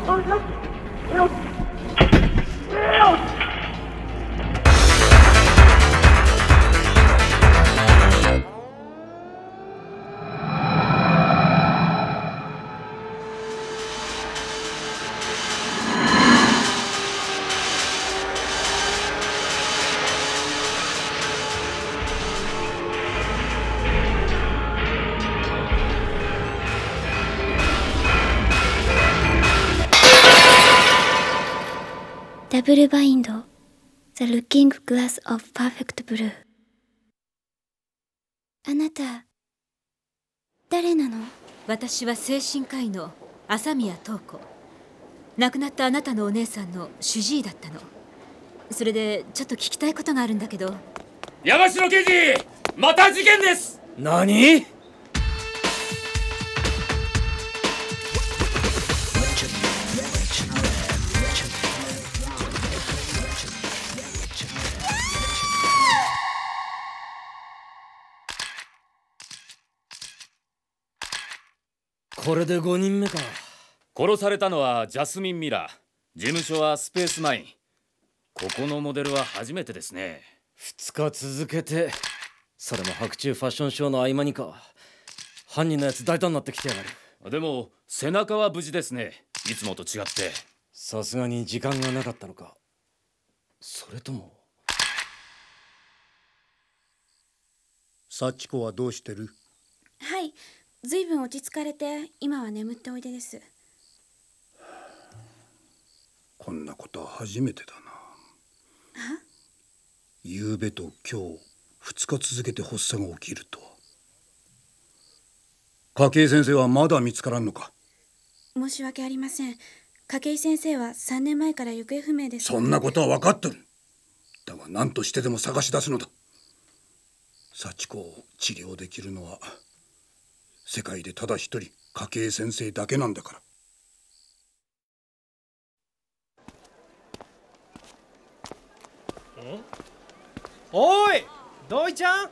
ダブルバインド The Looking Glass of Perfect Blue。 あなた誰なの？ 私は精神科医の朝宮塔子。亡くなったあなたのお姉さんの主治医だったの。それでちょっと聞きたいことがあるんだけど。 山城刑事、また事件です。 何？これで5人目か。 殺されたのはジャスミン・ミラー、事務所はスペースマイン。ここのモデルは初めてですね。 2日続けて、それも白昼ファッションショーの合間にか。犯人のやつ大胆になってきてやがる。 でも背中は無事ですね。いつもと違って。 さすがに時間がなかったのか。それとも幸子はどうしてる？ はい、ずいぶん落ち着かれて今は眠っておいでです。 こんなことは初めてだな。昨べと今日2日続けて発作が起きるとは。筧先生はまだ見つからんのか？ 申し訳ありません。筧先生は3年前から行方不明です。 そんなことは分かってる。だが何としてでも探し出すのだ。幸子を治療できるのは世界でただ一人筧先生だけなんだから。 おい、土井ちゃん。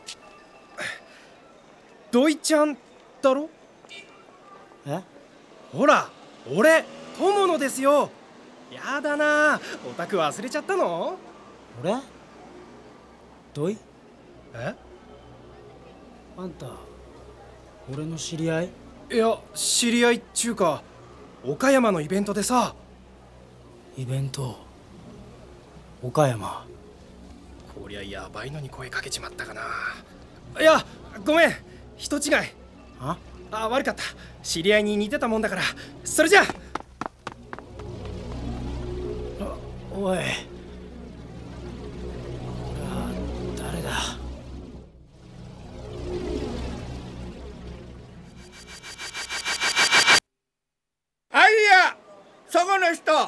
土井ちゃんだろ？ え？ ほら、俺友野ですよ。やだな、オタク忘れちゃったの？ 俺？土井？ え？ あんた俺の知り合い？ いや、知り合いっちゅうか岡山のイベントでさ。 イベント？岡山？ こりゃやばいのに声かけちまったかな。いや、ごめん、人違い。悪かった。知り合いに似てたもんだから。それじゃおい、俺は誰だ？ あいや、そこの人。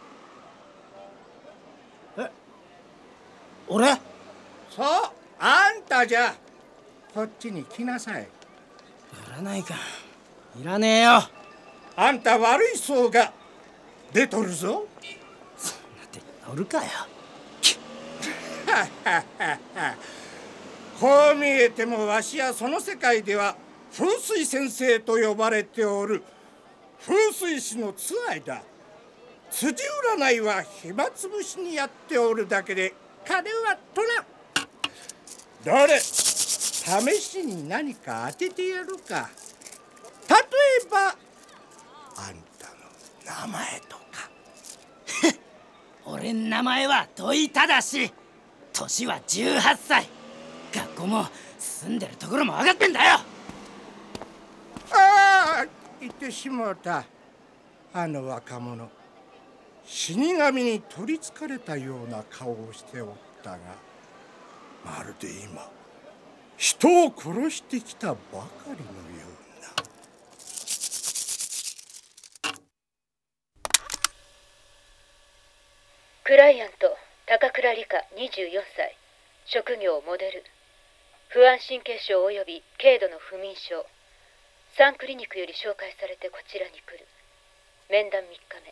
俺？ そう、あんたじゃ。こっちに来なさい。 いらないか。いらねえよ。 あんた悪い層が出とるぞ。 そんな手に乗るかよ。 こう見えてもわしはその世界では風水先生と呼ばれておる風水師のつあいだ。辻占いは暇つぶしにやっておるだけで金は取らん。どれ、試しに何か当ててやるか。例えばあんたの名前とか。 俺の名前は土井正。年は18歳。学校も住んでるところも分かってんだよ。 ああ、言ってしもうた。あの若者、死神に取りつかれたような顔をしておったが、まるで今人を殺してきたばかりのような。 クライアント高倉理香24歳、職業モデル、不安神経症及び軽度の不眠症。サンクリニックより紹介されてこちらに来る。面談3日目。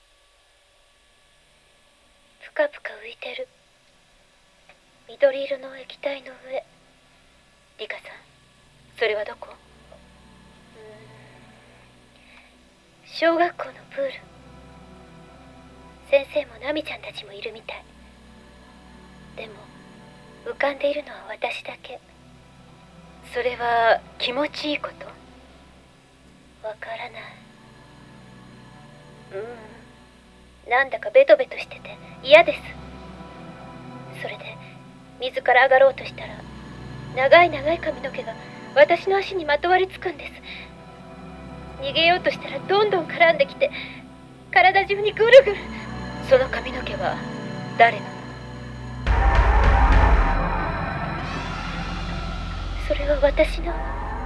ぷかぷか浮いてる。緑色の液体の上。リカさん、それはどこ？ 小学校のプール。先生もナミちゃんたちもいるみたい。でも浮かんでいるのは私だけ。 それは気持ちいいこと？ わからない。なんだかベトベトしてて嫌です。それで水から上がろうとしたら、長い長い髪の毛が私の足にまとわりつくんです。逃げようとしたらどんどん絡んできて、体中にぐるぐる。 その髪の毛は誰の？ それは私の。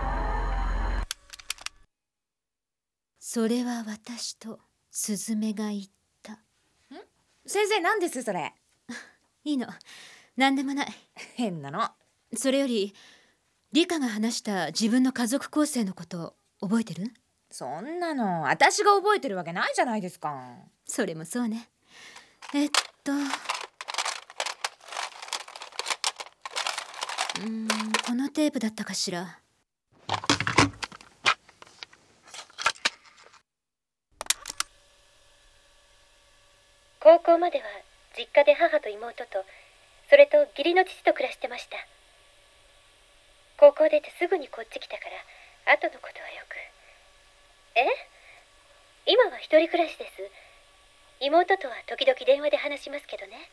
それは私とスズメが言った。 先生、何ですそれ？ いいの、何でもない。 変なの。 それよりリカが話した自分の家族構成のこと覚えてる？ そんなの私が覚えてるわけないじゃないですか。 それもそうね。このテープだったかしら。 高校までは実家で母と妹と、それと義理の父と暮らしてました。高校出てすぐにこっち来たから、後のことはよく。今は一人暮らしです。妹とは時々電話で話しますけどね。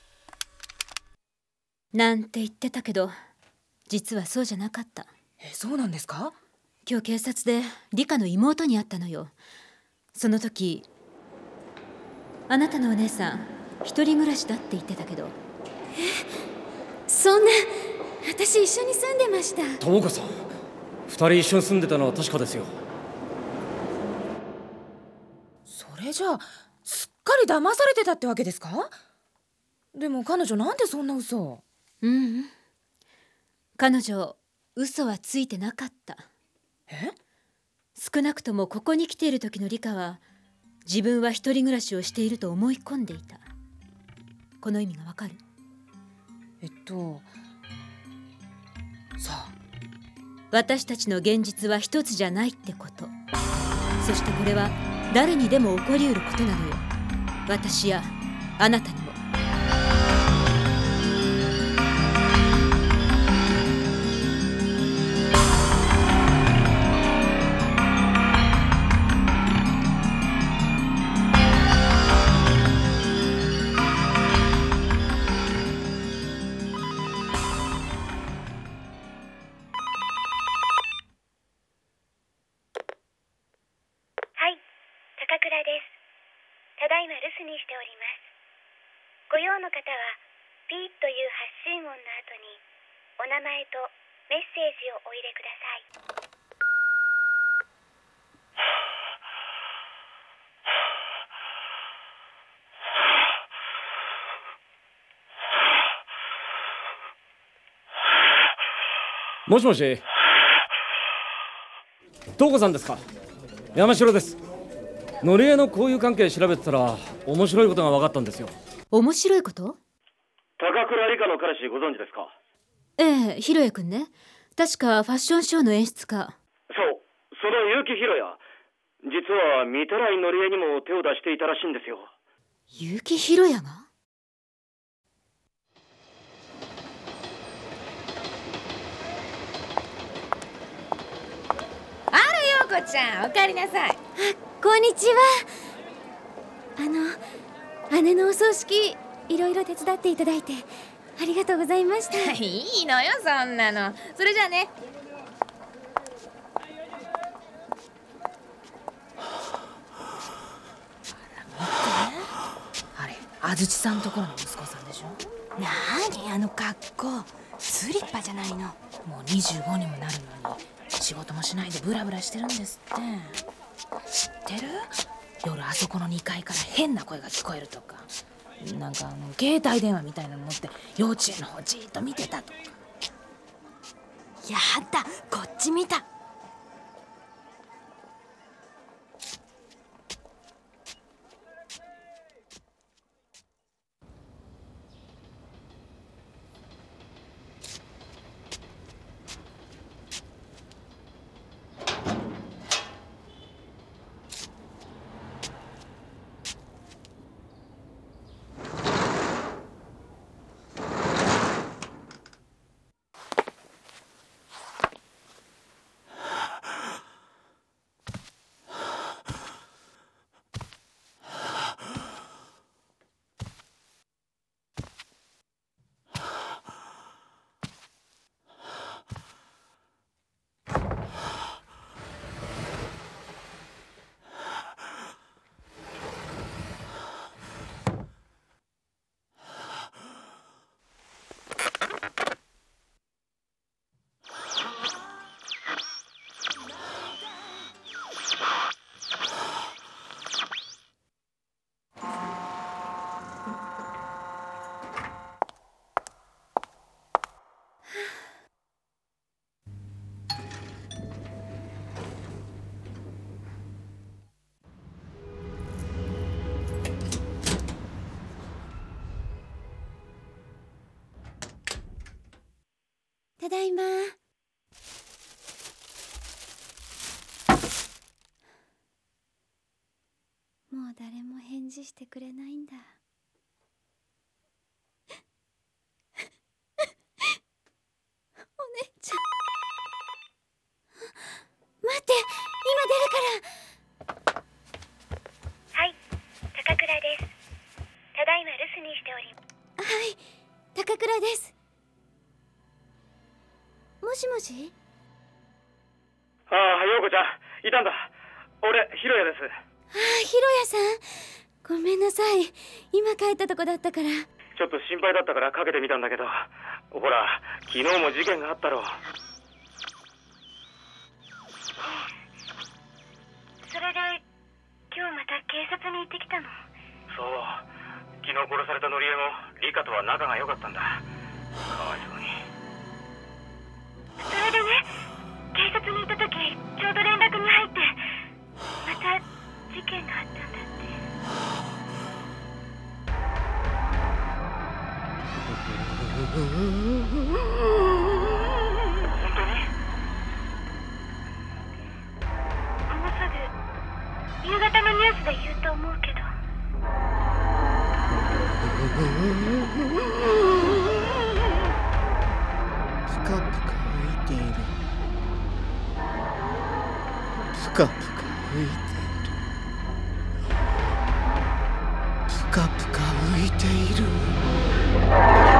なんて言ってたけど、実はそうじゃなかった。 そうなんですか？ 今日警察でリカの妹に会ったのよ。その時、あなたのお姉さん一人暮らしだって言ってたけど。 そんな、私一緒に住んでました。 友果さん、二人一緒に住んでたのは確かですよ。 それじゃあすっかり騙されてたってわけですか？でも彼女なんでそんな嘘？ 彼女嘘はついてなかった。少なくともここに来ている時のリカは、自分は一人暮らしをしていると思い込んでいた。この意味がわかる？ さあ、 私たちの現実は一つじゃないってこと。そしてこれは誰にでも起こりうることなのよ。私やあなたにも。 高倉です。ただいま留守にしております。ご用の方はピーという発信音の後にお名前とメッセージをお入れください。 もしもし、東子さんですか？山城です。のりえの交友関係調べてたら面白いことが分かったんですよ。 面白いこと？ 高倉理香の彼氏ご存知ですか？ ええ、ひろやくんね。確かファッションショーの演出家。 そう、その結城ひろや、実は御手洗のりえにも手を出していたらしいんですよ。 結城ひろやが？ 陽子ちゃん、おかえりなさい。 こんにちは。姉のお葬式いろいろ手伝っていただいてありがとうございました。 いいのよそんなの。それじゃあね。あれ、安土さんところの息子さんでしょ。 なにあの格好、スリッパじゃないの。 もう25にもなるのに仕事もしないでブラブラしてるんですって。知ってる？夜あそこの2階から変な声が聞こえるとか、なんか携帯電話みたいなの持って幼稚園の方じーっと見てたとか。 やだ、こっち見た。 だいま。もう誰も返事してくれないんだ。お姉ちゃん、待って、今出るから。 はい、高倉です。ただいま留守にしております。 はい、高倉です。もしもし。 ああ、陽子ちゃんいたんだ。俺ひろやです。 ああ、ひろやさん、ごめんなさい。今帰ったとこだったから。 ちょっと心配だったからかけてみたんだけど、ほら昨日も事件があったろう。 それで今日また警察に行ってきたの。 そう、昨日殺されたのりえもリカとは仲が良かったんだ。かわいそうに。 それでね、警察に行った時ちょうど連絡に入って、また事件があったんだって。 本当に？ もうすぐ夕方のニュースで言うと思うけど。 ぷかぷか浮いている。ぷかぷか浮いている。ぷかぷか浮いている。